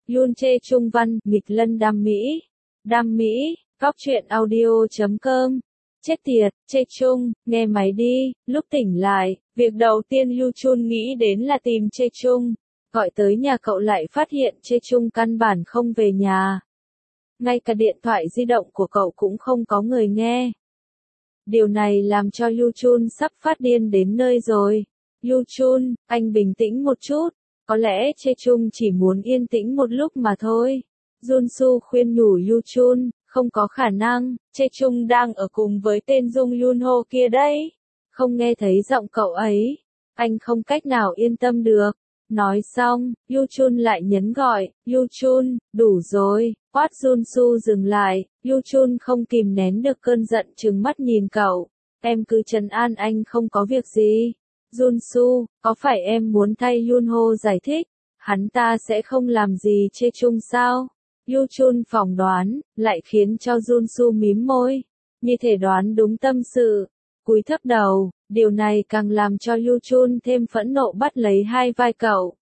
Yoon Chae Chung văn, nghịch lân đam mỹ. Đam mỹ, góc truyện audio.com. Chết tiệt, Chae Chung, nghe máy đi. Lúc tỉnh lại, việc đầu tiên Yoo Chun nghĩ đến là tìm Chae Chung. Gọi tới nhà cậu lại phát hiện Chae Chung căn bản không về nhà. Ngay cả điện thoại di động của cậu cũng không có người nghe. Điều này làm cho Yoo Chun sắp phát điên đến nơi rồi. Yoo Chun, anh bình tĩnh một chút. Có lẽ Chae Chung chỉ muốn yên tĩnh một lúc mà thôi. Junsu khuyên nhủ Yoo Chun, không có khả năng, Chae Chung đang ở cùng với tên Jung Yoon Ho kia đấy. Không nghe thấy giọng cậu ấy. Anh không cách nào yên tâm được. Nói xong, Yoo Chun lại nhấn gọi, Yoo Chun, đủ rồi, quát Junsu dừng lại. Yoo Chun không kìm nén được cơn giận trừng mắt nhìn cậu. Em cứ trấn an anh không có việc gì. Junsu, có phải em muốn thay Yoon Ho giải thích? Hắn ta sẽ không làm gì Chae Chung sao? Yoo Chun phỏng đoán, lại khiến cho Junsu mím môi. Như thể đoán đúng tâm sự. Cúi thấp đầu, điều này càng làm cho Yoo Chun thêm phẫn nộ bắt lấy hai vai cậu.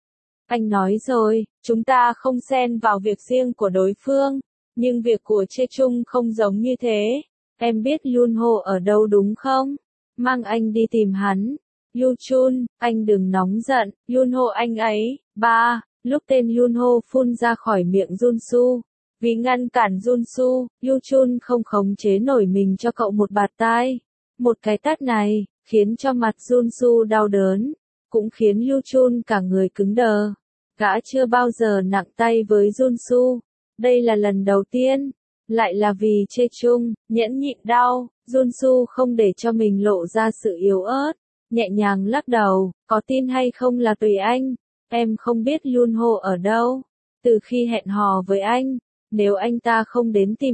Anh nói rồi, chúng ta không xen vào việc riêng của đối phương, nhưng việc của Chae Chung không giống như thế. Em biết Yoon Ho ở đâu đúng không? Mang anh đi tìm hắn. Yoo Chun, anh đừng nóng giận, Yoon Ho anh ấy. Ba, lúc tên Yoon Ho phun ra khỏi miệng Junsu. Vì ngăn cản Junsu, Yoo Chun không khống chế nổi mình cho cậu một bạt tai. Một cái tát này, khiến cho mặt Junsu đau đớn, cũng khiến Yoo Chun cả người cứng đờ. Gã chưa bao giờ nặng tay với Junsu. Đây là lần đầu tiên. Lại là vì Chae Chung, nhẫn nhịn đau, Junsu không để cho mình lộ ra sự yếu ớt. Nhẹ nhàng lắc đầu, có tin hay không là tùy anh. Em không biết Yoon Ho ở đâu. Từ khi hẹn hò với anh, nếu anh ta không đến tìm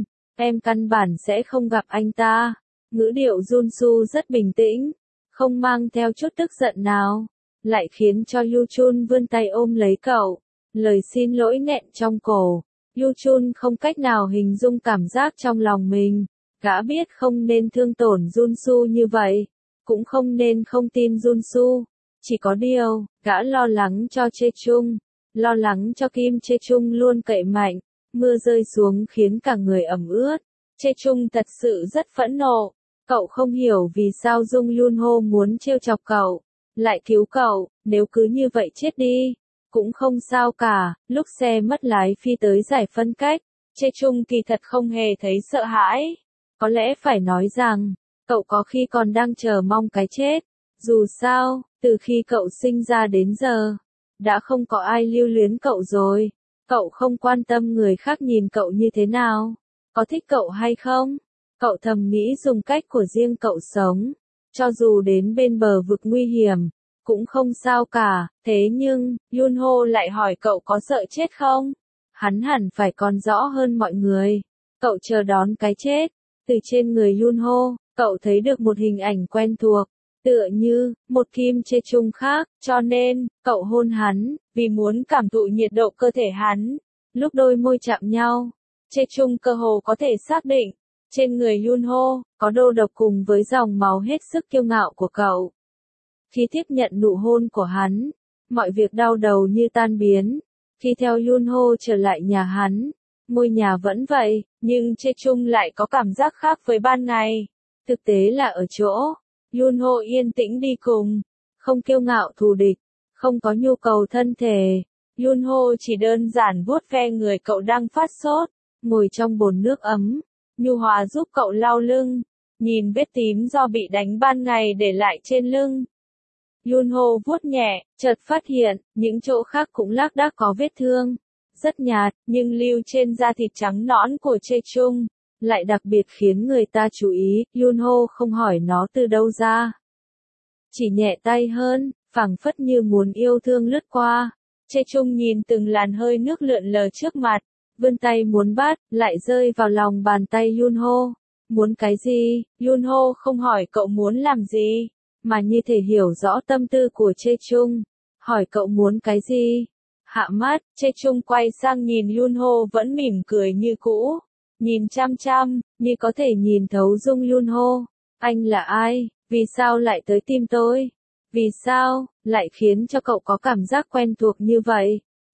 em căn bản sẽ không gặp anh ta. Ngữ điệu Junsu rất bình tĩnh, không mang theo chút tức giận nào, lại khiến cho Yoo Chun vươn tay ôm lấy cậu. Lời xin lỗi nghẹn trong cổ. Yoo Chun không cách nào hình dung cảm giác trong lòng mình. Gã biết không nên thương tổn Junsu như vậy, cũng không nên không tin Junsu. Chỉ có điều, gã lo lắng cho Chae Chung, lo lắng cho Kim Chae Chung luôn cậy mạnh. Mưa rơi xuống khiến cả người ẩm ướt. Chae Chung thật sự rất phẫn nộ. Cậu không hiểu vì sao Jung Yoon Ho muốn trêu chọc cậu, lại cứu cậu. Nếu cứ như vậy chết đi, cũng không sao cả. Lúc xe mất lái phi tới giải phân cách, Chae Chung kỳ thật không hề thấy sợ hãi. Có lẽ phải nói rằng, cậu có khi còn đang chờ mong cái chết. Dù sao, từ khi cậu sinh ra đến giờ, đã không có ai lưu luyến cậu rồi. Cậu không quan tâm người khác nhìn cậu như thế nào, có thích cậu hay không. Cậu thầm nghĩ dùng cách của riêng cậu sống, cho dù đến bên bờ vực nguy hiểm, cũng không sao cả. Thế nhưng, Yoon Ho lại hỏi cậu có sợ chết không? Hắn hẳn phải còn rõ hơn mọi người. Cậu chờ đón cái chết. Từ trên người Yoon Ho, cậu thấy được một hình ảnh quen thuộc, tựa như một Kim Chae Chung khác, cho nên, cậu hôn hắn, vì muốn cảm thụ nhiệt độ cơ thể hắn. Lúc đôi môi chạm nhau, Chae Chung cơ hồ có thể xác định, trên người Yoon Ho, có đô độc cùng với dòng máu hết sức kiêu ngạo của cậu. Khi tiếp nhận nụ hôn của hắn, mọi việc đau đầu như tan biến. Khi theo Yoon Ho trở lại nhà hắn, ngôi nhà vẫn vậy, nhưng Chae Chung lại có cảm giác khác với ban ngày. Thực tế là ở chỗ, Yoon Ho yên tĩnh đi cùng, không kiêu ngạo thù địch, không có nhu cầu thân thể. Yoon Ho chỉ đơn giản vuốt ve người cậu đang phát sốt, ngồi trong bồn nước ấm, nhu hòa giúp cậu lau lưng, nhìn vết tím do bị đánh ban ngày để lại trên lưng. Yoon Ho vuốt nhẹ, chợt phát hiện, những chỗ khác cũng lác đác có vết thương. Rất nhạt, nhưng lưu trên da thịt trắng nõn của Chae Chung, lại đặc biệt khiến người ta chú ý. Yoon Ho không hỏi nó từ đâu ra, chỉ nhẹ tay hơn, phảng phất như muốn yêu thương lướt qua. Chae Chung nhìn từng làn hơi nước lượn lờ trước mặt, vươn tay muốn bắt, lại rơi vào lòng bàn tay Yoon Ho. Muốn cái gì? Yoon Ho không hỏi cậu muốn làm gì, mà như thể hiểu rõ tâm tư của Chae Chung. Hỏi cậu muốn cái gì? Hạ mắt, Chae Chung quay sang nhìn Yoon Ho vẫn mỉm cười như cũ. Nhìn chăm chăm, như có thể nhìn thấu Jung Yoon Ho. Anh là ai? Vì sao lại tới tìm tôi? Vì sao, lại khiến cho cậu có cảm giác quen thuộc như vậy?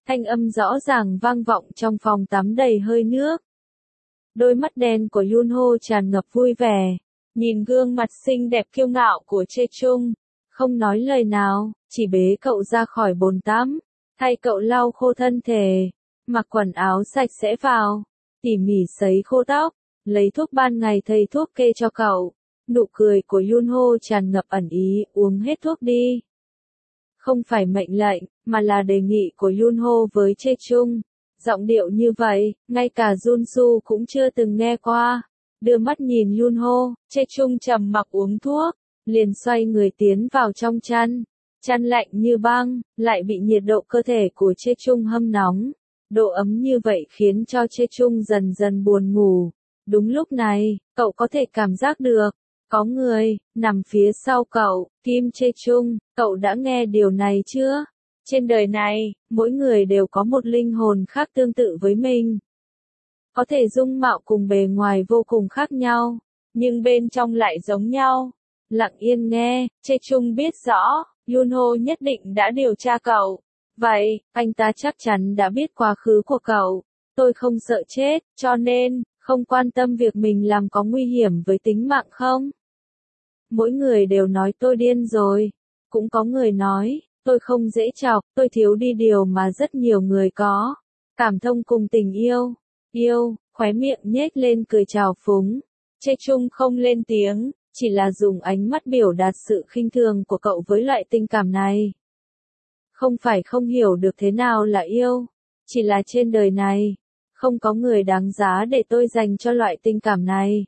Thanh âm rõ ràng vang vọng trong phòng tắm đầy hơi nước. Đôi mắt đen của Yunho tràn ngập vui vẻ, nhìn gương mặt xinh đẹp kiêu ngạo của Chae Chung, không nói lời nào, chỉ bế cậu ra khỏi bồn tắm, thay cậu lau khô thân thể, mặc quần áo sạch sẽ vào, tỉ mỉ sấy khô tóc, lấy thuốc ban ngày thầy thuốc kê cho cậu. Nụ cười của Yunho tràn ngập ẩn ý, uống hết thuốc đi. Không phải mệnh lệnh, mà là đề nghị của Yunho với Chae Chung. Giọng điệu như vậy, ngay cả Junsu cũng chưa từng nghe qua. Đưa mắt nhìn Yunho, Chae Chung trầm mặc uống thuốc, liền xoay người tiến vào trong chăn. Chăn lạnh như băng, lại bị nhiệt độ cơ thể của Chae Chung hâm nóng. Độ ấm như vậy khiến cho Chae Chung dần dần buồn ngủ. Đúng lúc này, cậu có thể cảm giác được, có người nằm phía sau cậu. Kim Chae Chung, cậu đã nghe điều này chưa? Trên đời này, mỗi người đều có một linh hồn khác tương tự với mình. Có thể dung mạo cùng bề ngoài vô cùng khác nhau, nhưng bên trong lại giống nhau. Lặng yên nghe, Chae Chung biết rõ, Yunho nhất định đã điều tra cậu. Vậy, anh ta chắc chắn đã biết quá khứ của cậu. Tôi không sợ chết, cho nên, không quan tâm việc mình làm có nguy hiểm với tính mạng không? Mỗi người đều nói tôi điên rồi. Cũng có người nói, tôi không dễ chọc, tôi thiếu đi điều mà rất nhiều người có. Cảm thông cùng tình yêu. Yêu, khóe miệng nhếch lên cười trào phúng. Chae Chung không lên tiếng, chỉ là dùng ánh mắt biểu đạt sự khinh thường của cậu với loại tình cảm này. Không phải không hiểu được thế nào là yêu, chỉ là trên đời này, không có người đáng giá để tôi dành cho loại tình cảm này.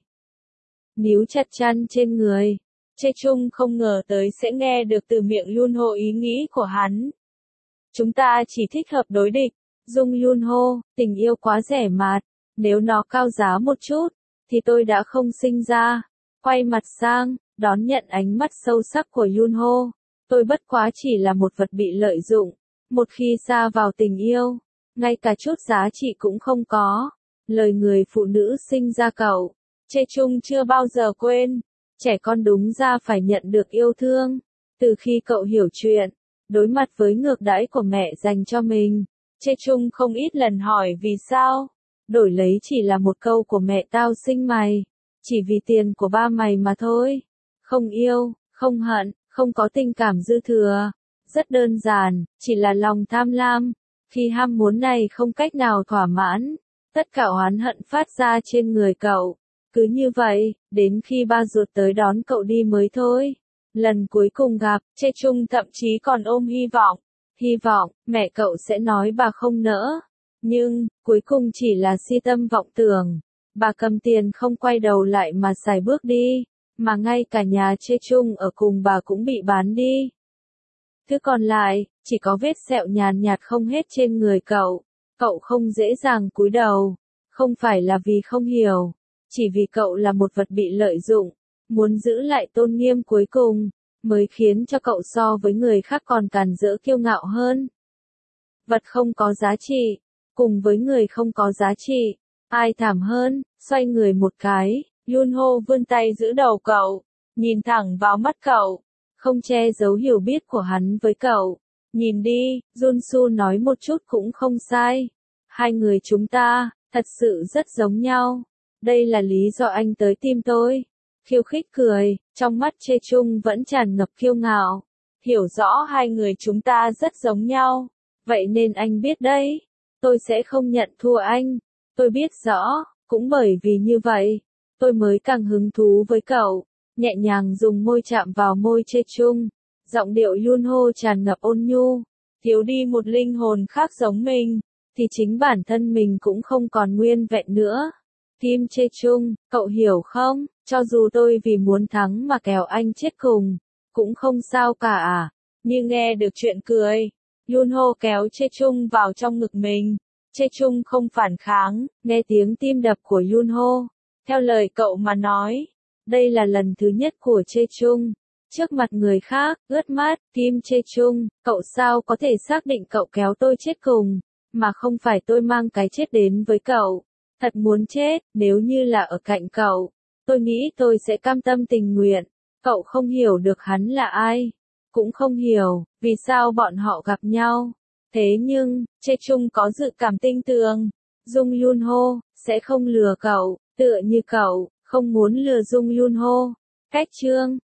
Níu chặt chăn trên người, Chae Chung không ngờ tới sẽ nghe được từ miệng Yunho ý nghĩ của hắn. Chúng ta chỉ thích hợp đối địch. Dung Yunho, tình yêu quá rẻ mạt, nếu nó cao giá một chút, thì tôi đã không sinh ra. Quay mặt sang, đón nhận ánh mắt sâu sắc của Yunho. Tôi bất quá chỉ là một vật bị lợi dụng. Một khi sa vào tình yêu, ngay cả chút giá trị cũng không có. Lời người phụ nữ sinh ra cậu, Chae Chung chưa bao giờ quên. Trẻ con đúng ra phải nhận được yêu thương. Từ khi cậu hiểu chuyện, đối mặt với ngược đãi của mẹ dành cho mình, Chae Chung không ít lần hỏi vì sao. Đổi lấy chỉ là một câu của mẹ tao sinh mày. Chỉ vì tiền của ba mày mà thôi. Không yêu, không hận, không có tình cảm dư thừa. Rất đơn giản, chỉ là lòng tham lam. Khi ham muốn này không cách nào thỏa mãn, tất cả oán hận phát ra trên người cậu. Cứ như vậy, đến khi ba ruột tới đón cậu đi mới thôi. Lần cuối cùng gặp, Chae Chung thậm chí còn ôm hy vọng, mẹ cậu sẽ nói bà không nỡ. Nhưng, cuối cùng chỉ là si tâm vọng tưởng. Bà cầm tiền không quay đầu lại mà xài bước đi, mà ngay cả nhà Chae Chung ở cùng bà cũng bị bán đi. Thứ còn lại, chỉ có vết sẹo nhàn nhạt không hết trên người cậu. Cậu không dễ dàng cúi đầu, không phải là vì không hiểu, chỉ vì cậu là một vật bị lợi dụng, muốn giữ lại tôn nghiêm cuối cùng, mới khiến cho cậu so với người khác còn càn rỡ kiêu ngạo hơn. Vật không có giá trị, cùng với người không có giá trị, ai thảm hơn? Xoay người một cái, Yunho vươn tay giữ đầu cậu, nhìn thẳng vào mắt cậu, không che giấu hiểu biết của hắn với cậu. Nhìn đi, Junsu nói một chút cũng không sai. Hai người chúng ta, thật sự rất giống nhau. Đây là lý do anh tới tìm tôi. Khiêu khích cười, trong mắt Chae Chung vẫn tràn ngập kiêu ngạo. Hiểu rõ hai người chúng ta rất giống nhau. Vậy nên anh biết đấy, tôi sẽ không nhận thua anh. Tôi biết rõ, cũng bởi vì như vậy, tôi mới càng hứng thú với cậu. Nhẹ nhàng dùng môi chạm vào môi Chae Chung. Giọng điệu Yunho tràn ngập ôn nhu. Thiếu đi một linh hồn khác giống mình, thì chính bản thân mình cũng không còn nguyên vẹn nữa. Kim Chae Chung, cậu hiểu không? Cho dù tôi vì muốn thắng mà kéo anh chết cùng, cũng không sao cả à? Như nghe được chuyện cười, Yunho kéo Chae Chung vào trong ngực mình. Chae Chung không phản kháng, nghe tiếng tim đập của Yunho. Theo lời cậu mà nói, đây là lần thứ nhất của Chae Chung. Trước mặt người khác, ướt mắt, Kim Chae Chung, cậu sao có thể xác định cậu kéo tôi chết cùng, mà không phải tôi mang cái chết đến với cậu. Thật muốn chết, nếu như là ở cạnh cậu, tôi nghĩ tôi sẽ cam tâm tình nguyện. Cậu không hiểu được hắn là ai, cũng không hiểu vì sao bọn họ gặp nhau. Thế nhưng, Chae Chung có dự cảm tinh tường. Jung Yoon Ho sẽ không lừa cậu, tựa như cậu không muốn lừa Jung Yoon Ho. Cách chương